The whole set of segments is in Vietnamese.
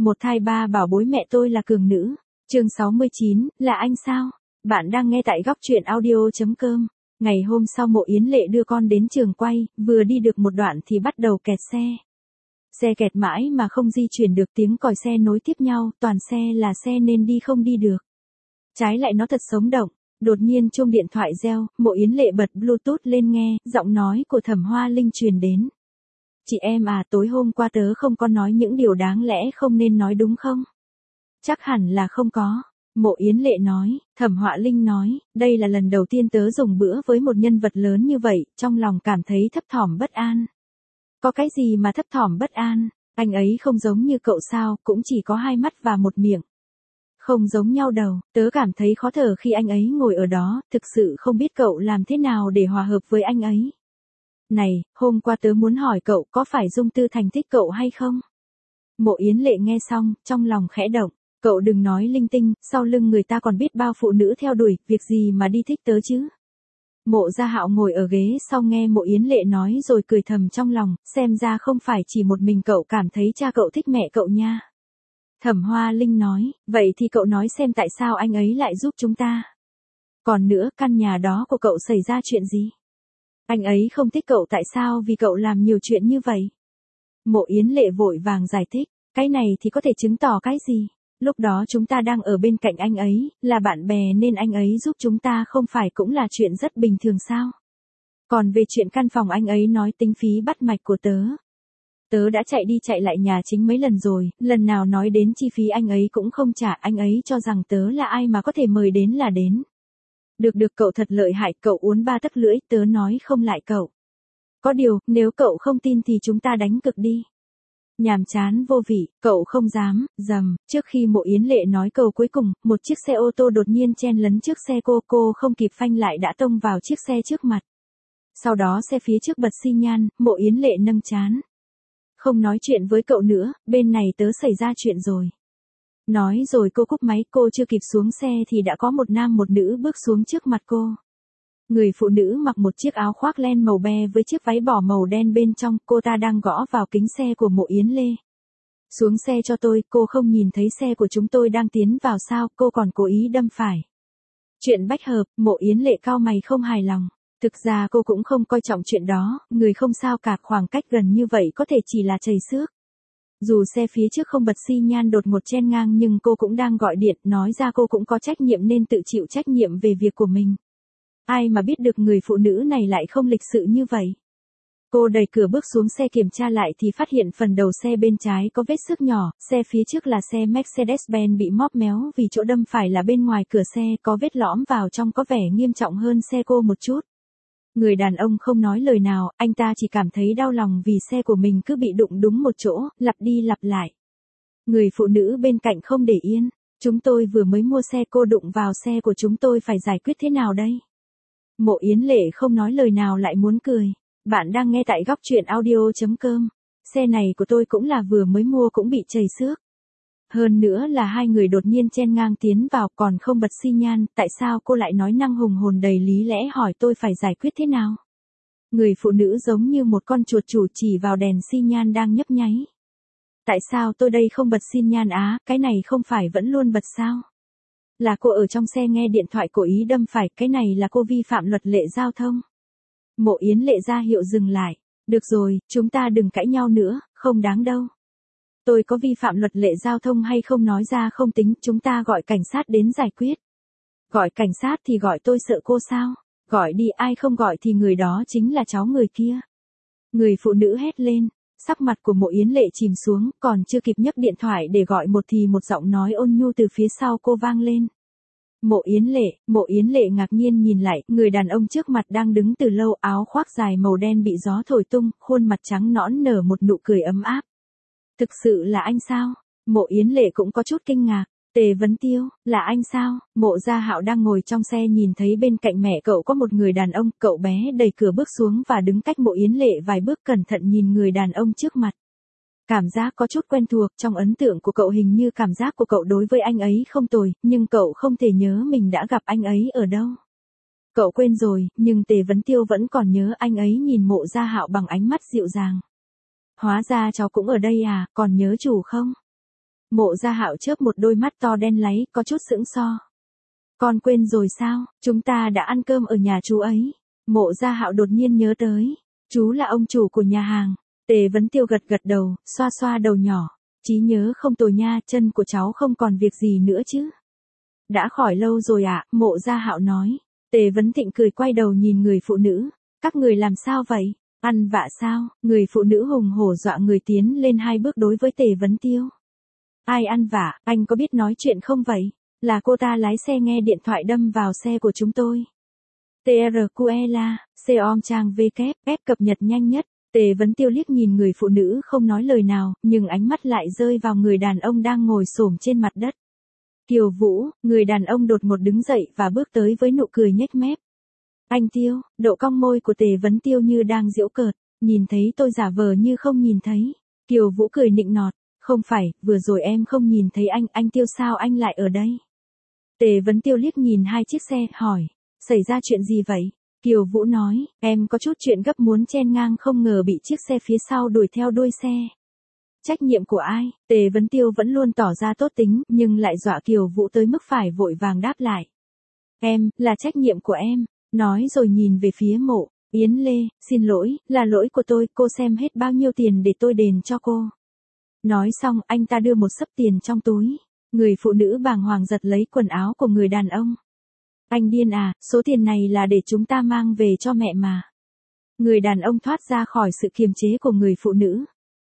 Một thai ba bảo bối mẹ tôi là cường nữ. Chương 69, là anh sao? Bạn đang nghe tại góc truyện audio.com. Ngày hôm sau Mộ Yến Lệ đưa con đến trường quay, vừa đi được một đoạn thì bắt đầu kẹt xe. Xe kẹt mãi mà không di chuyển được, tiếng còi xe nối tiếp nhau, toàn xe là xe nên đi không đi được. Trái lại nó thật sống động. Đột nhiên chuông điện thoại reo, Mộ Yến Lệ bật Bluetooth lên nghe, giọng nói của Thẩm Hoa Linh truyền đến. Chị em à, tối hôm qua tớ không có nói những điều đáng lẽ không nên nói đúng không? Chắc hẳn là không có. Mộ Yến Lệ nói, Thẩm Hoa Linh nói, đây là lần đầu tiên tớ dùng bữa với một nhân vật lớn như vậy, trong lòng cảm thấy thấp thỏm bất an. Có cái gì mà thấp thỏm bất an, anh ấy không giống như cậu sao, cũng chỉ có hai mắt và một miệng. Không giống nhau đâu, tớ cảm thấy khó thở khi anh ấy ngồi ở đó, thực sự không biết cậu làm thế nào để hòa hợp với anh ấy. Này, hôm qua tớ muốn hỏi cậu có phải Dung Tư Thành thích cậu hay không? Mộ Yến Lệ nghe xong, trong lòng khẽ động, cậu đừng nói linh tinh, sau lưng người ta còn biết bao phụ nữ theo đuổi, việc gì mà đi thích tớ chứ? Mộ Gia Hạo ngồi ở ghế sau nghe Mộ Yến Lệ nói rồi cười thầm trong lòng, xem ra không phải chỉ một mình cậu cảm thấy cha cậu thích mẹ cậu nha. Thẩm Hoa Linh nói, vậy thì cậu nói xem tại sao anh ấy lại giúp chúng ta. Còn nữa, căn nhà đó của cậu xảy ra chuyện gì? Anh ấy không thích cậu tại sao vì cậu làm nhiều chuyện như vậy? Mộ Yến Lệ vội vàng giải thích, cái này thì có thể chứng tỏ cái gì? Lúc đó chúng ta đang ở bên cạnh anh ấy, là bạn bè nên anh ấy giúp chúng ta không phải cũng là chuyện rất bình thường sao? Còn về chuyện căn phòng anh ấy nói tính phí bắt mạch của tớ. Tớ đã chạy đi chạy lại nhà chính mấy lần rồi, lần nào nói đến chi phí anh ấy cũng không trả, anh ấy cho rằng tớ là ai mà có thể mời đến là đến. Được cậu thật lợi hại, cậu uốn ba tấc lưỡi, tớ nói không lại cậu. Có điều, nếu cậu không tin thì chúng ta đánh cược đi. Nhàm chán vô vị, cậu không dám, dầm, trước khi Mộ Yến Lệ nói câu cuối cùng, một chiếc xe ô tô đột nhiên chen lấn trước xe cô không kịp phanh lại đã tông vào chiếc xe trước mặt. Sau đó xe phía trước bật xi nhan, Mộ Yến Lệ nâng trán. Không nói chuyện với cậu nữa, bên này tớ xảy ra chuyện rồi. Nói rồi cô cúp máy, cô chưa kịp xuống xe thì đã có một nam một nữ bước xuống trước mặt cô. Người phụ nữ mặc một chiếc áo khoác len màu be với chiếc váy bò màu đen bên trong, cô ta đang gõ vào kính xe của Mộ Yến Lệ. Xuống xe cho tôi, cô không nhìn thấy xe của chúng tôi đang tiến vào sao, cô còn cố ý đâm phải. Chuyện bách hợp, Mộ Yến Lệ cau mày không hài lòng. Thực ra cô cũng không coi trọng chuyện đó, người không sao cả, khoảng cách gần như vậy có thể chỉ là chày xước. Dù xe phía trước không bật xi nhan đột ngột chen ngang nhưng cô cũng đang gọi điện, nói ra cô cũng có trách nhiệm nên tự chịu trách nhiệm về việc của mình. Ai mà biết được người phụ nữ này lại không lịch sự như vậy. Cô đẩy cửa bước xuống xe kiểm tra lại thì phát hiện phần đầu xe bên trái có vết xước nhỏ, xe phía trước là xe Mercedes-Benz bị móp méo vì chỗ đâm phải là bên ngoài cửa xe có vết lõm vào trong có vẻ nghiêm trọng hơn xe cô một chút. Người đàn ông không nói lời nào, anh ta chỉ cảm thấy đau lòng vì xe của mình cứ bị đụng đúng một chỗ, lặp đi lặp lại. Người phụ nữ bên cạnh không để yên, chúng tôi vừa mới mua xe, cô đụng vào xe của chúng tôi phải giải quyết thế nào đây? Mộ Yến Lệ không nói lời nào lại muốn cười. Bạn đang nghe tại góc truyện audio.com. Xe này của tôi cũng là vừa mới mua cũng bị chày xước. Hơn nữa là hai người đột nhiên chen ngang tiến vào còn không bật xi nhan, tại sao cô lại nói năng hùng hồn đầy lý lẽ hỏi tôi phải giải quyết thế nào? Người phụ nữ giống như một con chuột chủ chỉ vào đèn xi nhan đang nhấp nháy. Tại sao tôi đây không bật xi nhan á, cái này không phải vẫn luôn bật sao? Là cô ở trong xe nghe điện thoại cố ý đâm phải, cái này là cô vi phạm luật lệ giao thông. Mộ Yến Lệ ra hiệu dừng lại. Được rồi, chúng ta đừng cãi nhau nữa, không đáng đâu. Tôi có vi phạm luật lệ giao thông hay không nói ra không tính, chúng ta gọi cảnh sát đến giải quyết. Gọi cảnh sát thì gọi tôi sợ cô sao? Gọi đi, ai không gọi thì người đó chính là cháu người kia. Người phụ nữ hét lên, sắc mặt của Mộ Yến Lệ chìm xuống, còn chưa kịp nhấc điện thoại để gọi một thì một giọng nói ôn nhu từ phía sau cô vang lên. Mộ Yến Lệ ngạc nhiên nhìn lại, người đàn ông trước mặt đang đứng từ lâu, áo khoác dài màu đen bị gió thổi tung, khuôn mặt trắng nõn nở một nụ cười ấm áp. Thực sự là anh sao? Mộ Yến Lệ cũng có chút kinh ngạc. Tề Vấn Tiêu, là anh sao? Mộ Gia Hạo đang ngồi trong xe nhìn thấy bên cạnh mẹ cậu có một người đàn ông, cậu bé đẩy cửa bước xuống và đứng cách Mộ Yến Lệ vài bước cẩn thận nhìn người đàn ông trước mặt. Cảm giác có chút quen thuộc, trong ấn tượng của cậu hình như cảm giác của cậu đối với anh ấy không tồi, nhưng cậu không thể nhớ mình đã gặp anh ấy ở đâu. Cậu quên rồi, nhưng Tề Vấn Tiêu vẫn còn nhớ anh ấy nhìn Mộ Gia Hạo bằng ánh mắt dịu dàng. Hóa ra cháu cũng ở đây à, còn nhớ chủ không? Mộ Gia Hạo chớp một đôi mắt to đen láy, có chút sững sờ. Con quên rồi sao, chúng ta đã ăn cơm ở nhà chú ấy. Mộ Gia Hạo đột nhiên nhớ tới, chú là ông chủ của nhà hàng. Tề Vấn Tiêu gật gật đầu, xoa xoa đầu nhỏ. Trí nhớ không tồi nha, chân của cháu không còn việc gì nữa chứ. Đã khỏi lâu rồi ạ, Mộ Gia Hạo nói. Tề Vấn Thịnh cười quay đầu nhìn người phụ nữ. Các người làm sao vậy? Ăn vạ sao? Người phụ nữ hùng hổ dọa người tiến lên 2 bước đối với Tề Vấn Tiêu. Ai ăn vạ, anh có biết nói chuyện không vậy? Là cô ta lái xe nghe điện thoại đâm vào xe của chúng tôi. TRQELA, Seom trang WF cập nhật nhanh nhất. Tề Vấn Tiêu liếc nhìn người phụ nữ không nói lời nào, nhưng ánh mắt lại rơi vào người đàn ông đang ngồi xổm trên mặt đất. Kiều Vũ, người đàn ông đột ngột đứng dậy và bước tới với nụ cười nhếch mép. Anh Tiêu, độ cong môi của Tề Vấn Tiêu như đang giễu cợt, nhìn thấy tôi giả vờ như không nhìn thấy. Kiều Vũ cười nịnh nọt, không phải, vừa rồi em không nhìn thấy anh Tiêu sao anh lại ở đây? Tề Vấn Tiêu liếc nhìn 2 chiếc xe, hỏi, xảy ra chuyện gì vậy? Kiều Vũ nói, em có chút chuyện gấp muốn chen ngang không ngờ bị chiếc xe phía sau đuổi theo đuôi xe. Trách nhiệm của ai? Tề Vấn Tiêu vẫn luôn tỏ ra tốt tính, nhưng lại dọa Kiều Vũ tới mức phải vội vàng đáp lại. Em, là trách nhiệm của em. Nói rồi nhìn về phía Mộ Yến Lê, xin lỗi, là lỗi của tôi, cô xem hết bao nhiêu tiền để tôi đền cho cô. Nói xong, anh ta đưa một xấp tiền trong túi. Người phụ nữ bàng hoàng giật lấy quần áo của người đàn ông. Anh điên à, số tiền này là để chúng ta mang về cho mẹ mà. Người đàn ông thoát ra khỏi sự kiềm chế của người phụ nữ.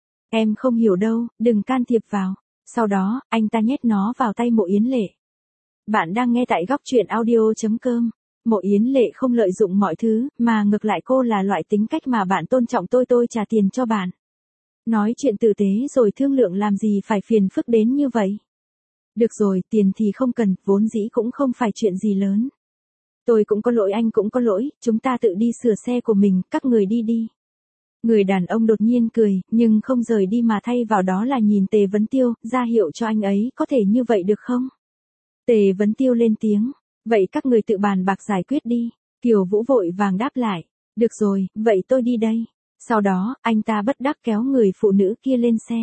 Em không hiểu đâu, đừng can thiệp vào. Sau đó, anh ta nhét nó vào tay Mộ Yến Lệ. Bạn đang nghe tại góc truyện audio.com. Mộ Yến Lệ không lợi dụng mọi thứ, mà ngược lại cô là loại tính cách mà bạn tôn trọng tôi trả tiền cho bạn. Nói chuyện tử tế rồi thương lượng làm gì phải phiền phức đến như vậy. Được rồi, tiền thì không cần, vốn dĩ cũng không phải chuyện gì lớn. Tôi cũng có lỗi anh cũng có lỗi, chúng ta tự đi sửa xe của mình, các người đi đi. Người đàn ông đột nhiên cười, nhưng không rời đi mà thay vào đó là nhìn Tề Vấn Tiêu, ra hiệu cho anh ấy, có thể như vậy được không? Tề Vấn Tiêu lên tiếng, vậy các người tự bàn bạc giải quyết đi. Kiều Vũ vội vàng đáp lại, được rồi, vậy tôi đi đây. Sau đó, anh ta bất đắc kéo người phụ nữ kia lên xe.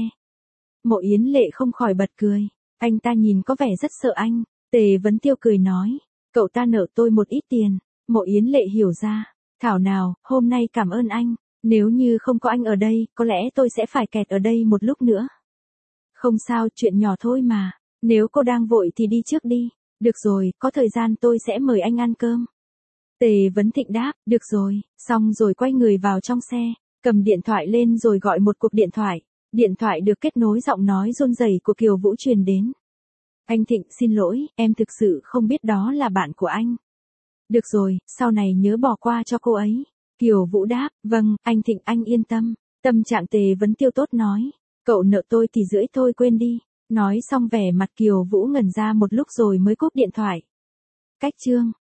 Mộ Yến Lệ không khỏi bật cười, anh ta nhìn có vẻ rất sợ anh. Tề Vấn Tiêu cười nói, cậu ta nợ tôi một ít tiền. Mộ Yến Lệ hiểu ra, thảo nào, hôm nay cảm ơn anh. Nếu như không có anh ở đây, có lẽ tôi sẽ phải kẹt ở đây một lúc nữa. Không sao, chuyện nhỏ thôi mà. Nếu cô đang vội thì đi trước đi. Được rồi, có thời gian tôi sẽ mời anh ăn cơm. Tề Vấn Thịnh đáp, được rồi, xong rồi quay người vào trong xe, cầm điện thoại lên rồi gọi một cuộc điện thoại. Điện thoại được kết nối giọng nói run rẩy của Kiều Vũ truyền đến. Anh Thịnh, xin lỗi, em thực sự không biết đó là bạn của anh. Được rồi, sau này nhớ bỏ qua cho cô ấy. Kiều Vũ đáp, vâng, anh Thịnh anh yên tâm. Tâm trạng Tề Vấn Tiêu tốt nói, cậu nợ tôi thì rưỡi thôi quên đi. Nói xong vẻ mặt Kiều Vũ ngẩn ra một lúc rồi mới cúp điện thoại. Cách chương